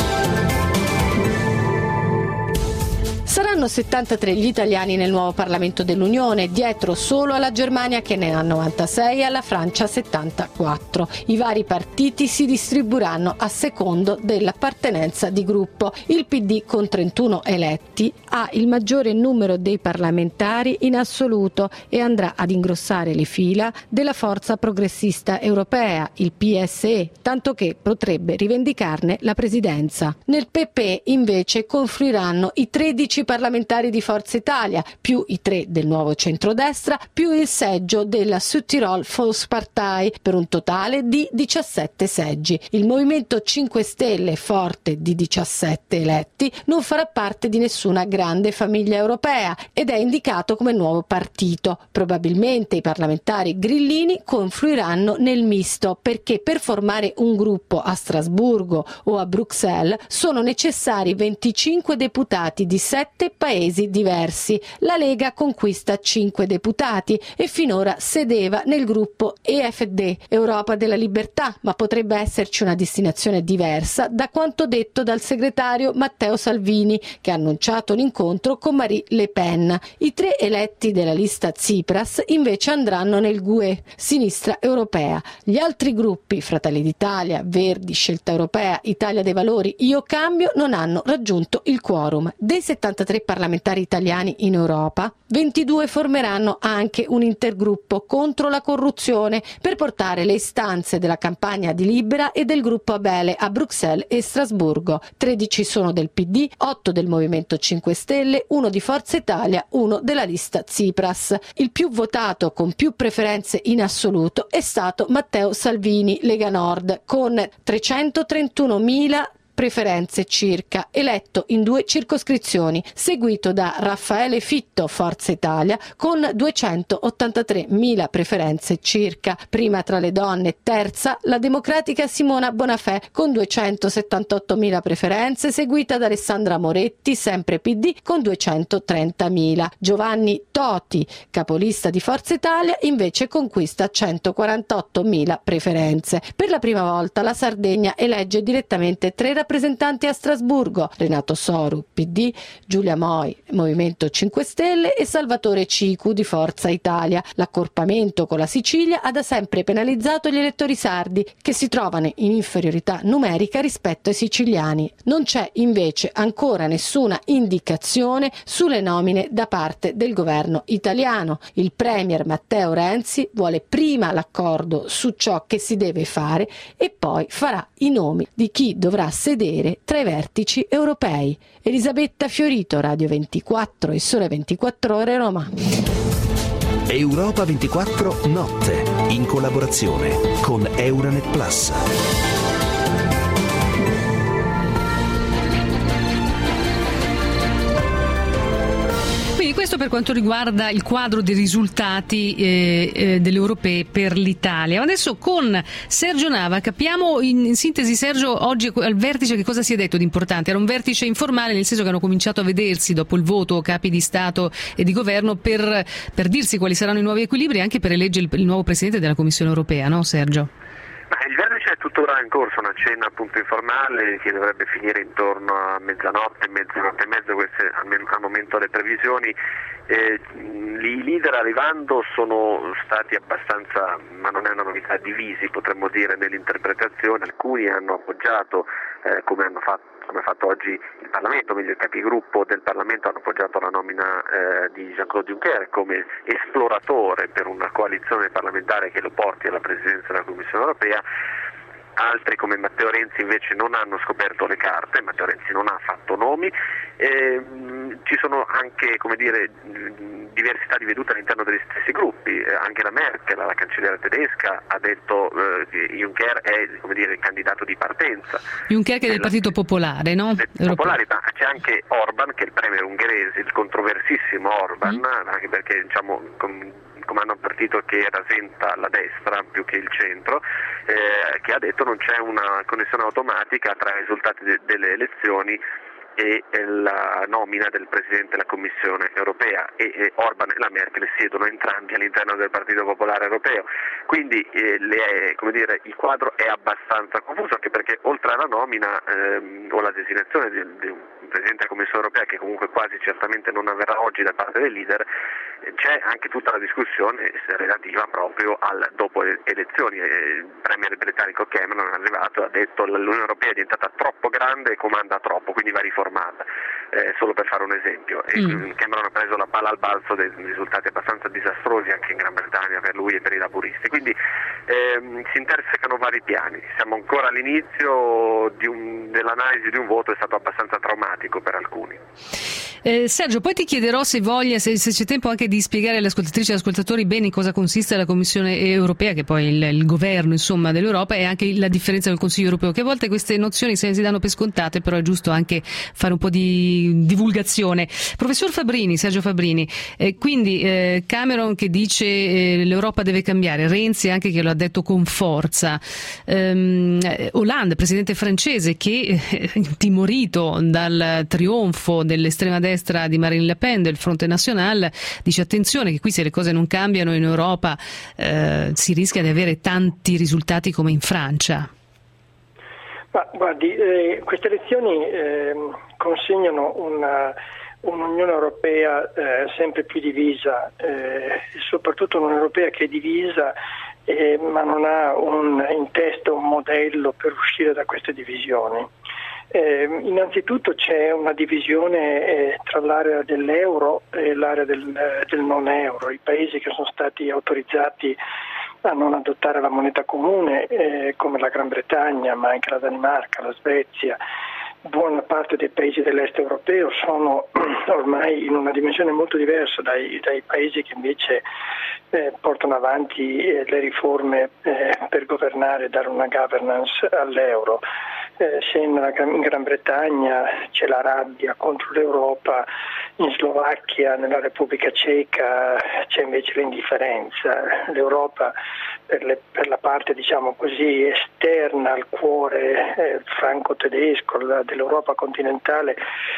Saranno settantatré gli italiani nel nuovo Parlamento dell'Unione, dietro solo alla Germania che ne ha novantasei e alla Francia settantaquattro. I vari partiti si distribuiranno a secondo dell'appartenenza di gruppo. Il P D con trentuno eletti ha il maggiore numero dei parlamentari in assoluto e andrà ad ingrossare le fila della forza progressista europea, il P S E, tanto che potrebbe rivendicarne la presidenza. Nel P P invece confluiranno i tredici parlamentari di Forza Italia, più i tre del nuovo centrodestra, più il seggio della Südtirol Volkspartei, per un totale di diciassette seggi. Il Movimento cinque Stelle, forte di diciassette eletti, non farà parte di nessuna grande famiglia europea ed è indicato come nuovo partito. Probabilmente i parlamentari grillini confluiranno nel misto, perché per formare un gruppo a Strasburgo o a Bruxelles sono necessari venticinque deputati di sette paesi diversi. La Lega conquista cinque deputati e finora sedeva nel gruppo E F D, Europa della Libertà, ma potrebbe esserci una destinazione diversa da quanto detto dal segretario Matteo Salvini, che ha annunciato l'incontro con Marine Le Pen. I tre eletti della lista Tsipras invece andranno nel G U E, Sinistra Europea. Gli altri gruppi, Fratelli d'Italia, Verdi, Scelta Europea, Italia dei Valori, Io Cambio, non hanno raggiunto il quorum. Dei settantatré parlamentari italiani in Europa, ventidue formeranno anche un intergruppo contro la corruzione per portare le istanze della campagna di Libera e del gruppo Abele a Bruxelles e Strasburgo. tredici sono del P D, otto del Movimento cinque Stelle, uno di Forza Italia, uno della lista Tsipras. Il più votato con più preferenze in assoluto è stato Matteo Salvini, Lega Nord, con trecentotrentunomila preferenze circa, eletto in due circoscrizioni, seguito da Raffaele Fitto, Forza Italia, con duecentottantatremila preferenze circa. Prima tra le donne, terza, la democratica Simona Bonafè, con duecentosettantottomila preferenze, seguita da Alessandra Moretti, sempre P D, con duecentotrentamila. Giovanni Toti, capolista di Forza Italia, invece conquista centoquarantottomila preferenze. Per la prima volta la Sardegna elegge direttamente tre rappresentanti a Strasburgo: Renato Soru, P D, Giulia Moi, Movimento cinque Stelle e Salvatore Cicu di Forza Italia. L'accorpamento con la Sicilia ha da sempre penalizzato gli elettori sardi, che si trovano in inferiorità numerica rispetto ai siciliani. Non c'è invece ancora nessuna indicazione sulle nomine da parte del governo italiano. Il premier Matteo Renzi vuole prima l'accordo su ciò che si deve fare e poi farà i nomi di chi dovrà sedere tra i vertici europei. Elisabetta Fiorito, Radio ventiquattro e Sole ventiquattro Ore, Roma. Europa ventiquattro Notte, in collaborazione con Euranet Plus. Questo per quanto riguarda il quadro dei risultati eh, eh, delle europee per l'Italia. Adesso con Sergio Nava capiamo in, in sintesi, Sergio, oggi al vertice che cosa si è detto di importante? Era un vertice informale, nel senso che hanno cominciato a vedersi dopo il voto capi di Stato e di Governo per, per dirsi quali saranno i nuovi equilibri e anche per eleggere il, il nuovo Presidente della Commissione Europea, no Sergio? Il vertice è tuttora in corso, una cena appunto informale che dovrebbe finire intorno a mezzanotte, mezzanotte e mezzo, queste al momento le previsioni. Eh, I leader arrivando sono stati abbastanza, ma non è una novità, divisi potremmo dire nell'interpretazione. Alcuni hanno appoggiato, eh, come hanno fatto come ha fatto oggi il Parlamento, meglio il capigruppo del Parlamento hanno appoggiato la nomina eh, di Jean-Claude Juncker come esploratore per una coalizione parlamentare che lo porti alla presidenza della Commissione Europea. Altri come Matteo Renzi invece non hanno scoperto le carte, Matteo Renzi non ha fatto nomi, eh, ci sono anche, come dire, diversità di vedute all'interno degli stessi gruppi. Eh, anche la Merkel, la cancelliera tedesca, ha detto eh, che Juncker è, come dire, il candidato di partenza. Juncker che è del Partito Popolare, no? Popolare, ma c'è anche Orban, che è il premier ungherese, il controversissimo Orban, mm. anche perché diciamo com- comanda un partito che rasenta la destra più che il centro, eh, che ha detto non c'è una connessione automatica tra i risultati de- delle elezioni e la nomina del Presidente della Commissione europea, e, e Orban e la Merkel siedono entrambi all'interno del Partito Popolare Europeo, quindi eh, le, come dire, il quadro è abbastanza confuso, anche perché oltre alla nomina ehm, o la designazione di, di un Presidente della Commissione Europea, che comunque quasi certamente non avverrà oggi da parte dei leader, c'è anche tutta la discussione relativa proprio al dopo elezioni. Il premier britannico Cameron è arrivato e ha detto che l'Unione Europea è diventata troppo grande e comanda troppo, quindi va riformata, eh, solo per fare un esempio. E mm. Cameron ha preso la palla al balzo dei risultati abbastanza disastrosi anche in Gran Bretagna per lui e per i laburisti, quindi ehm, si intersecano vari piani. Siamo ancora all'inizio di un, dell'analisi di un voto, è stato abbastanza traumatico per alcuni. Eh, Sergio, poi ti chiederò se voglia, se, se c'è tempo anche di spiegare alle ascoltatrici e agli ascoltatori bene in cosa consiste la Commissione Europea, che poi il, il governo insomma dell'Europa, e anche la differenza del Consiglio Europeo, che a volte queste nozioni se si danno per scontate, però è giusto anche fare un po' di divulgazione. Professor Fabbrini, Sergio Fabbrini, eh, quindi eh, Cameron che dice eh, l'Europa deve cambiare, Renzi anche che lo ha detto con forza, ehm, Hollande, presidente francese, che eh, intimorito dal trionfo dell'estrema destra di Marine Le Pen del Fronte National, dice attenzione che qui se le cose non cambiano in Europa eh, si rischia di avere tanti risultati come in Francia. Ma guardi, eh, queste elezioni eh, consegnano una, un'Unione Europea eh, sempre più divisa, eh, soprattutto un'Unione Europea che è divisa eh, ma non ha un, in testa un modello per uscire da queste divisioni. Eh, innanzitutto c'è una divisione eh, tra l'area dell'euro e l'area del, eh, del non euro, i paesi che sono stati autorizzati a non adottare la moneta comune eh, come la Gran Bretagna, ma anche la Danimarca, la Svezia, buona parte dei paesi dell'est europeo sono ormai in una dimensione molto diversa dai, dai paesi che invece eh, portano avanti eh, le riforme eh, per governare e dare una governance all'euro. Eh, se in, in Gran Bretagna c'è la rabbia contro l'Europa, in Slovacchia, nella Repubblica Ceca c'è invece l'indifferenza. L'Europa per, le, per la parte diciamo così esterna al cuore eh, franco-tedesco la, dell'Europa continentale,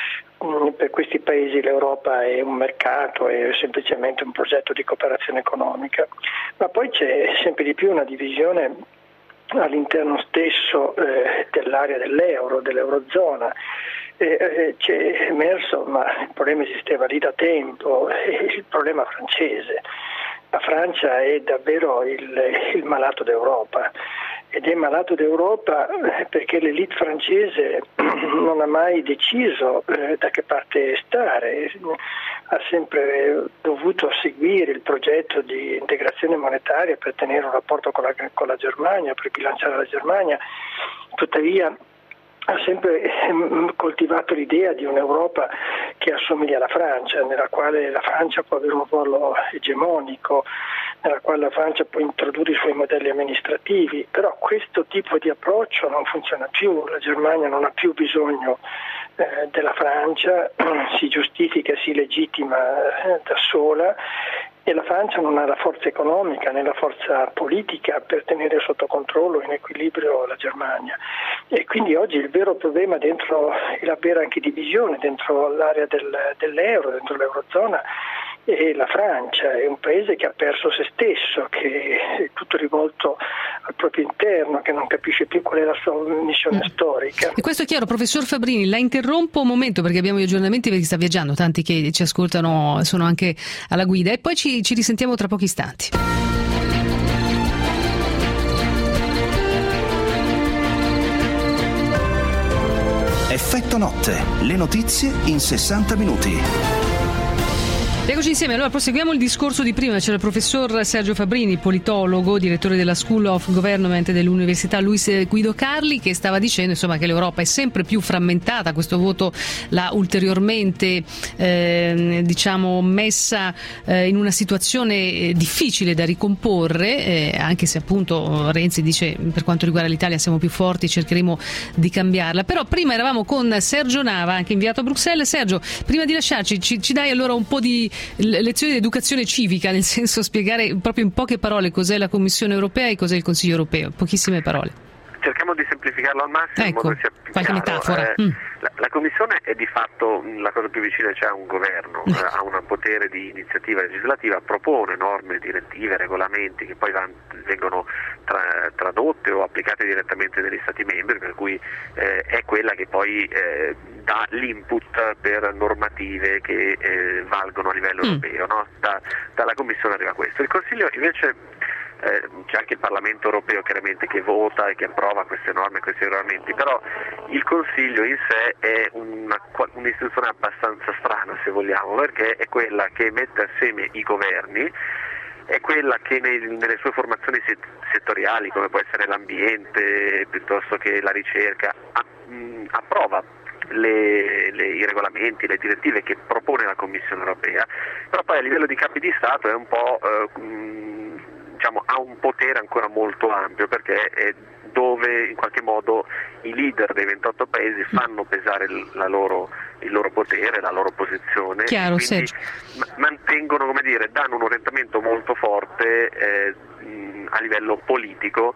mh, per questi paesi l'Europa è un mercato, è semplicemente un progetto di cooperazione economica. Ma poi c'è sempre di più una divisione all'interno stesso eh, dell'area dell'euro, dell'eurozona. Eh, eh, c'è emerso, ma il problema esisteva lì da tempo, eh, il problema francese. La Francia è davvero il, il malato d'Europa, ed è malato d'Europa perché l'élite francese non ha mai deciso eh, da che parte stare, ha sempre dovuto seguire il progetto di integrazione monetaria per tenere un rapporto con la, con la Germania, per bilanciare la Germania. Tuttavia ha sempre coltivato l'idea di un'Europa che assomiglia alla Francia, nella quale la Francia può avere un ruolo egemonico, nella quale la Francia può introdurre i suoi modelli amministrativi, però questo tipo di approccio non funziona più. La Germania non ha più bisogno eh, della Francia, si giustifica, si legittima eh, da sola, e la Francia non ha la forza economica né la forza politica per tenere sotto controllo, in equilibrio la Germania. E quindi oggi il vero problema dentro, e la vera anche divisione dentro l'area del, dell'euro, dentro l'eurozona, è la Francia. È un paese che ha perso se stesso, che è tutto rivolto al proprio interno, che non capisce più qual è la sua missione mm. storica. E questo è chiaro. Professor Fabbrini, la interrompo un momento perché abbiamo gli aggiornamenti, perché sta viaggiando, tanti che ci ascoltano sono anche alla guida, e poi ci, ci risentiamo tra pochi istanti. Effetto notte, le notizie in sessanta minuti. Eccoci insieme, allora proseguiamo il discorso di prima. C'era il professor Sergio Fabbrini, politologo, direttore della School of Government dell'Università Luis Guido Carli, che stava dicendo insomma che l'Europa è sempre più frammentata. Questo voto l'ha ulteriormente eh, diciamo messa eh, in una situazione difficile da ricomporre, eh, anche se appunto Renzi dice per quanto riguarda l'Italia siamo più forti, cercheremo di cambiarla. Però prima eravamo con Sergio Nava, anche inviato a Bruxelles. Sergio, prima di lasciarci ci, ci dai allora un po' di lezioni di educazione civica, nel senso spiegare proprio in poche parole cos'è la Commissione Europea e cos'è il Consiglio Europeo, pochissime parole. cerchiamo di semplificarlo al massimo, ecco, in modo che sia più qualche chiaro. metafora. Eh, mm. la, la Commissione è di fatto la cosa più vicina che c'è a un governo, eh, ha un potere di iniziativa legislativa, propone norme, direttive, regolamenti che poi van, vengono tra, tradotte o applicate direttamente dagli Stati membri, per cui eh, è quella che poi eh, dà l'input per normative che eh, valgono a livello mm. europeo, no? Da, dalla Commissione arriva questo. Il Consiglio invece Eh, c'è anche il Parlamento europeo chiaramente che vota e che approva queste norme, questi regolamenti, però il Consiglio in sé è una, un'istituzione abbastanza strana, se vogliamo, perché è quella che mette assieme i governi, è quella che nei, nelle sue formazioni settoriali, come può essere l'ambiente piuttosto che la ricerca, a, mh, approva Le, le, i regolamenti, le direttive che propone la Commissione europea, però poi a livello di capi di Stato è un po' eh, mh, diciamo, ha un potere ancora molto ampio, perché è dove in qualche modo i leader dei ventotto paesi fanno pesare la loro, il loro potere, la loro posizione, Chiaro, quindi ma- mantengono, come dire, danno un orientamento molto forte eh, mh, a livello politico.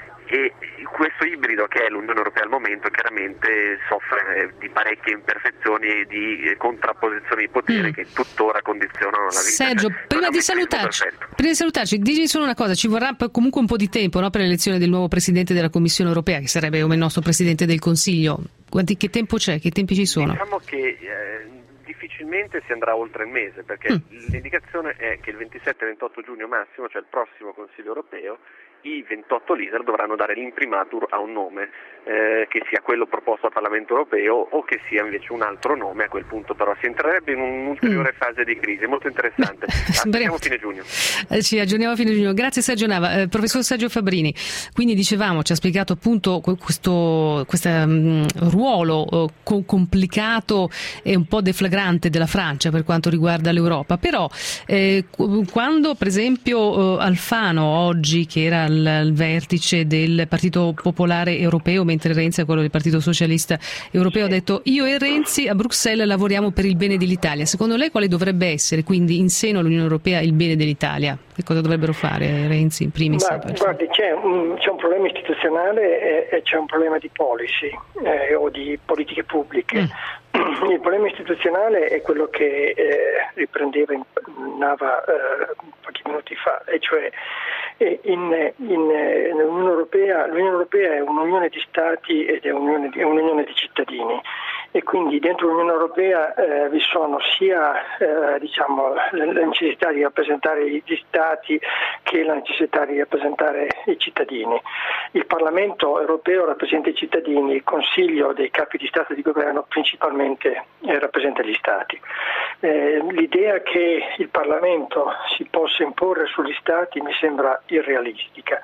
E questo ibrido che è l'Unione Europea al momento chiaramente soffre di parecchie imperfezioni e di contrapposizioni di potere mm. che tuttora condizionano la vita. Sergio, prima di, salutarci, prima di salutarci, dici solo una cosa: ci vorrà comunque un po' di tempo, no, per l'elezione del nuovo Presidente della Commissione Europea, che sarebbe come il nostro Presidente del Consiglio. Quanti, che tempo c'è? Che tempi ci sono? Diciamo che eh, difficilmente si andrà oltre il mese, perché mm. l'indicazione è che il ventisette ventotto giugno massimo, cioè il prossimo Consiglio Europeo, i ventotto leader dovranno dare l'imprimatur a un nome, eh, che sia quello proposto al Parlamento Europeo o che sia invece un altro nome. A quel punto però si entrerebbe in un'ulteriore mm. fase di crisi, molto interessante. Aggiorniamo a fine giugno. Eh, ci aggiorniamo a fine giugno. Grazie Sergio Nava. Eh, professor Sergio Fabrini, quindi dicevamo, ci ha spiegato appunto questo, questo um, ruolo uh, co- complicato e un po' deflagrante della Francia per quanto riguarda l'Europa, però eh, quando per esempio uh, Alfano oggi, che era al vertice del Partito Popolare Europeo, mentre Renzi è quello del Partito Socialista Europeo, ha detto: io e Renzi a Bruxelles lavoriamo per il bene dell'Italia. Secondo lei quale dovrebbe essere quindi in seno all'Unione Europea il bene dell'Italia? Che cosa dovrebbero fare Renzi in primis? Ma, guardi, c'è un, c'è un problema istituzionale e, e c'è un problema di policy eh, o di politiche pubbliche. Mm. Il problema istituzionale è quello che eh, riprendeva in Nava eh, pochi minuti fa, e cioè in, in, nell'Unione Europea, l'Unione Europea è un'unione di Stati ed è un'unione di, è un'unione di cittadini, e quindi dentro l'Unione Europea eh, vi sono sia eh, diciamo, la necessità di rappresentare gli Stati che la necessità di rappresentare i cittadini. Il Parlamento Europeo rappresenta i cittadini, il Consiglio dei capi di Stato e di Governo principalmente eh, rappresenta gli Stati. Eh, l'idea che il Parlamento si possa imporre sugli Stati mi sembra irrealistica.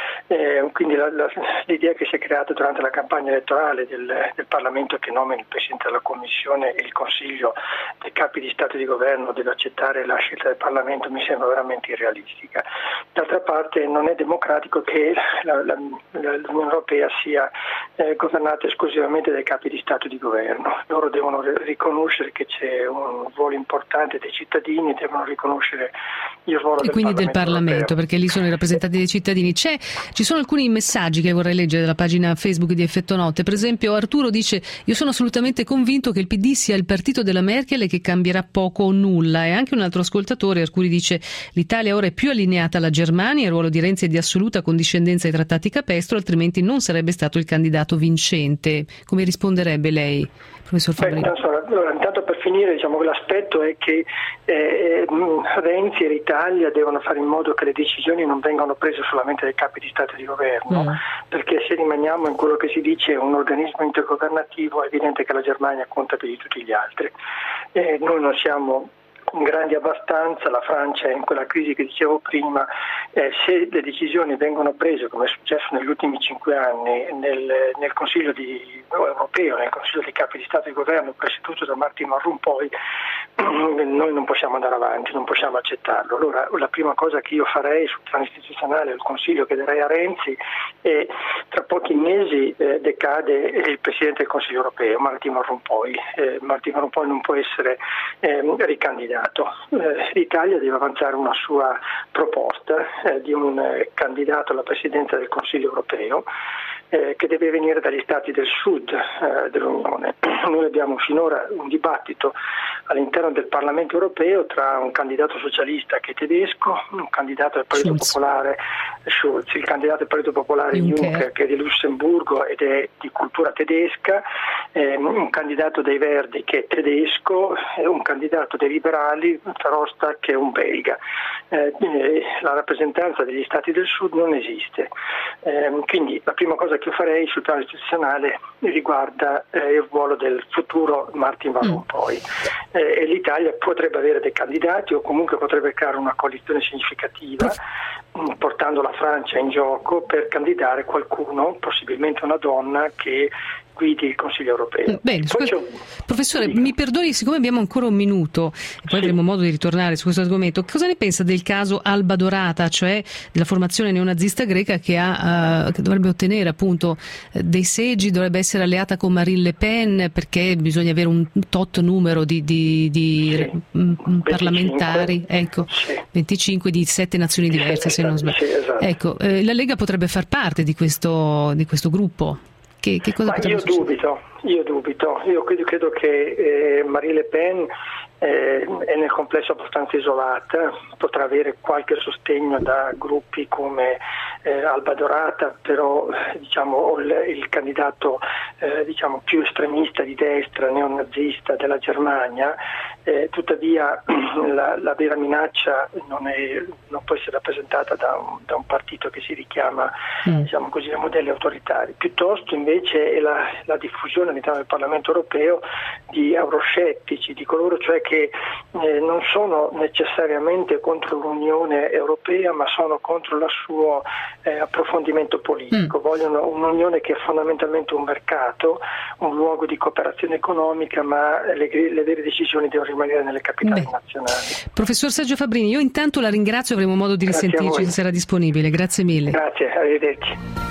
Eh, quindi la, la, l'idea che si è creata durante la campagna elettorale del, del Parlamento, che nomina il Presidente della Commissione e il Consiglio dei capi di Stato e di Governo, deve accettare la scelta del Parlamento, mi sembra veramente irrealistica. D'altra parte non è democratico che la, la, l'Unione Europea sia eh, governata esclusivamente dai capi di Stato e di Governo. Loro devono riconoscere che c'è un ruolo importante dei cittadini, devono riconoscere il ruolo e del quindi Parlamento del Parlamento, europeo. perché lì sono i rappresentanti dei cittadini. C'è Ci sono alcuni messaggi che vorrei leggere dalla pagina Facebook di Effetto Notte. Per esempio Arturo dice: io sono assolutamente convinto che il P D sia il partito della Merkel e che cambierà poco o nulla. E anche un altro ascoltatore, Arcuri, dice: l'Italia ora è più allineata alla Germania, il ruolo di Renzi è di assoluta condiscendenza ai trattati capestro, altrimenti non sarebbe stato il candidato vincente. Come risponderebbe lei, professor Fabrini? Beh, so, allora, intanto per finire, diciamo, l'aspetto è che eh, Renzi e l'Italia devono fare in modo che le decisioni non vengano prese solamente dai capi di Stato e di Governo, mm. perché se rimaniamo in quello che si dice un organismo intergovernativo è evidente che la Germania conta più di tutti gli altri. Eh, noi non siamo grandi abbastanza, la Francia è in quella crisi che dicevo prima, eh, se le decisioni vengono prese, come è successo negli ultimi cinque anni, nel, nel Consiglio di, europeo, nel Consiglio dei capi di Stato e di Governo, presieduto da Martin Van Rompuy, noi non possiamo andare avanti, non possiamo accettarlo. Allora la prima cosa che io farei sul piano istituzionale, il consiglio che darei a Renzi, è tra pochi mesi eh, decade il Presidente del Consiglio europeo, Martin Van Rompuy. Eh, Martin Van Rompuy non può essere eh, ricandidato. Eh, L'Italia deve avanzare una sua proposta eh, di un eh, candidato alla Presidenza del Consiglio europeo, eh, che deve venire dagli stati del sud eh, dell'Unione. Noi abbiamo finora un dibattito all'interno del Parlamento europeo tra un candidato socialista che è tedesco, un candidato del Partito Schulz. Popolare Schulz, il candidato del Partito Popolare Juncker. Juncker, che è di Lussemburgo ed è di cultura tedesca, eh, un candidato dei Verdi che è tedesco, e un candidato dei liberali, Verhofstadt, che è un belga. Eh, la rappresentanza degli stati del sud non esiste. Eh, quindi la prima cosa che io farei sul piano istituzionale riguarda eh, il ruolo del futuro Martin Van Rompuy. Mm. Eh, e l'Italia potrebbe avere dei candidati o comunque potrebbe creare una coalizione significativa mh, portando la Francia in gioco per candidare qualcuno, possibilmente una donna, che guidi il Consiglio europeo. Bene, questo, professore, mi perdoni, siccome abbiamo ancora un minuto e poi sì. avremo modo di ritornare su questo argomento, cosa ne pensa del caso Alba Dorata, cioè della formazione neonazista greca che, ha, uh, che dovrebbe ottenere appunto dei seggi, dovrebbe essere alleata con Marine Le Pen perché bisogna avere un tot numero di, di, di sì. m- parlamentari, ecco, sì. venticinque di sette nazioni diverse, sì, se non sbaglio. Sì, esatto. Ecco, eh, la Lega potrebbe far parte di questo, di questo gruppo. Che, che cosa Ma io succedere? dubito, io dubito, io credo, credo che eh, Marine Le Pen eh, è nel complesso abbastanza isolata, potrà avere qualche sostegno da gruppi come eh, Alba Dorata, però diciamo il, il candidato eh, diciamo più estremista di destra, neonazista della Germania, eh, tuttavia la, la vera minaccia non, è, non può essere rappresentata da un, da un partito che si richiama mm. diciamo così, a modelli autoritari, piuttosto invece è la, la diffusione all'interno del Parlamento europeo di euroscettici, di coloro cioè che eh, non sono necessariamente contro l'Unione Europea ma sono contro il suo eh, approfondimento politico, mm. vogliono un'Unione che è fondamentalmente un mercato, un luogo di cooperazione economica, ma le, le vere decisioni devono rimanere nelle capitali Beh. nazionali. Professor Sergio Fabbrini, io intanto la ringrazio, avremo modo di Grazie risentirci se sarà disponibile. Grazie mille. Grazie, arrivederci.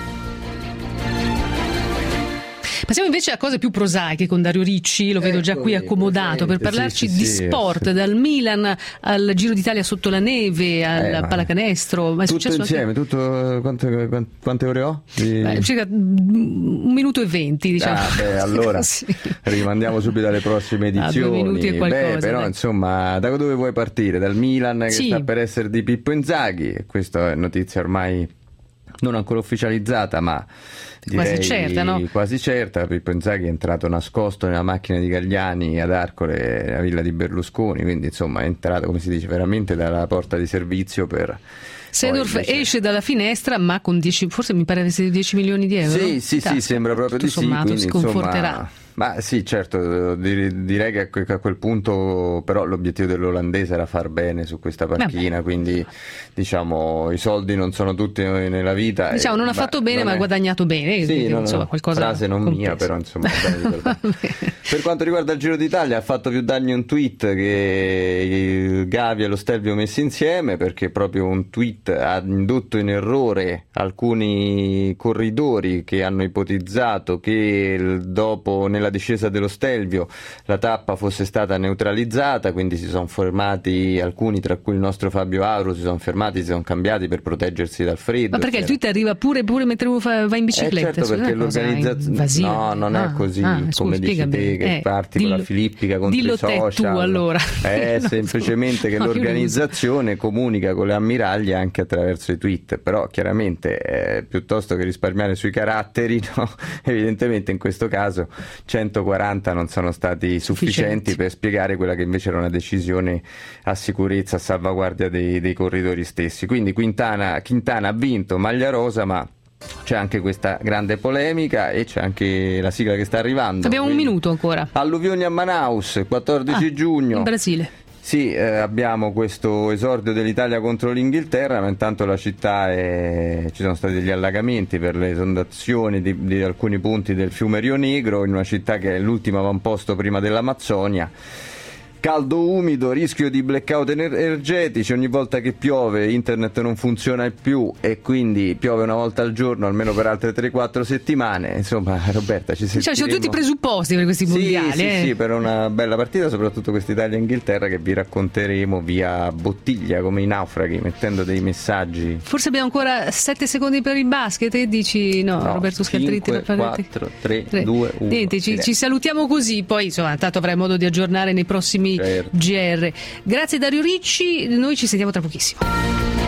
Passiamo invece a cose più prosaiche con Dario Ricci, lo vedo già qui accomodato per parlarci sì, sì, di sì, sport, sì. dal Milan al Giro d'Italia sotto la neve, al eh, pallacanestro. Ma è tutto successo insieme, anche... tutto, quante, quante, quante ore ho? Di... Beh, circa un minuto e venti, diciamo. Ah, beh, allora sì. rimandiamo subito alle prossime edizioni. Ah, due minuti e qualcosa, beh, però dai. insomma, da dove vuoi partire? Dal Milan che sì. sta per essere di Pippo Inzaghi, e questa è notizia ormai non ancora ufficializzata, ma direi quasi certa, no? Quasi certa. Pippo Inzaghi è entrato nascosto nella macchina di Gagliani ad Arcore, la villa di Berlusconi, quindi insomma è entrato, come si dice, veramente dalla porta di servizio per... Seedorf invece... esce dalla finestra ma con dieci, forse mi pare avesse dieci milioni di euro. Sì, sì, sì, sembra proprio di sì, quindi, si conforterà. Insomma, ma sì, certo, direi che a quel punto però l'obiettivo dell'olandese era far bene su questa panchina, Vabbè. quindi diciamo i soldi non sono tutti nella vita. Diciamo e, non ha fatto bene ma ha è... guadagnato bene, sì, quindi, no, insomma, no, qualcosa frase non compreso. mia, però insomma per quanto riguarda il Giro d'Italia ha fatto più danni un tweet che Gavi e lo Stelvio messi insieme, perché proprio un tweet ha indotto in errore alcuni corridori che hanno ipotizzato che dopo nella discesa dello Stelvio la tappa fosse stata neutralizzata, quindi si sono fermati alcuni, tra cui il nostro Fabio Auro, si sono fermati, si sono cambiati per proteggersi dal freddo. Ma perché il tweet arriva pure, pure mentre uno fa, va in bicicletta? Eh certo, perché l'organizzazione no, non ah, è così ah, come scusi, dici te, che eh, parti dillo, con la filippica contro dillo i social. Te tu, allora. È no, semplicemente che no, l'organizzazione comunica con le ammiraglie anche attraverso i tweet, però chiaramente eh, piuttosto che risparmiare sui caratteri, no? Evidentemente in questo caso centoquaranta non sono stati sufficienti, sufficienti per spiegare quella che invece era una decisione a sicurezza, a salvaguardia dei, dei corridori stessi. Quindi Quintana, Quintana ha vinto, maglia rosa, ma c'è anche questa grande polemica e c'è anche la sigla che sta arrivando. Abbiamo Quindi, un minuto ancora. Alluvioni a Manaus, quattordici ah, giugno. In Brasile. Sì, eh, abbiamo questo esordio dell'Italia contro l'Inghilterra, ma intanto la città è... ci sono stati degli allagamenti per le esondazioni di, di alcuni punti del fiume Rio Negro, in una città che è l'ultimo avamposto prima dell'Amazzonia. caldo umido, rischio di blackout energetici, ogni volta che piove internet non funziona più e quindi piove una volta al giorno almeno per altre tre quattro settimane. Insomma, Roberta, ci sentiremo. Cioè, ci sono tutti i presupposti per questi mondiali. Sì, eh. sì, sì, per una bella partita, soprattutto questa Italia-Inghilterra che vi racconteremo via bottiglia come i naufraghi, mettendo dei messaggi. Forse abbiamo ancora sette secondi per il basket e dici no, no Roberto Scaltritti cinque, quattro, tre, due, uno. Niente, ci, ci salutiamo così, poi insomma tanto avrai modo di aggiornare nei prossimi certo. G R. Grazie Dario Ricci, noi ci sentiamo tra pochissimo.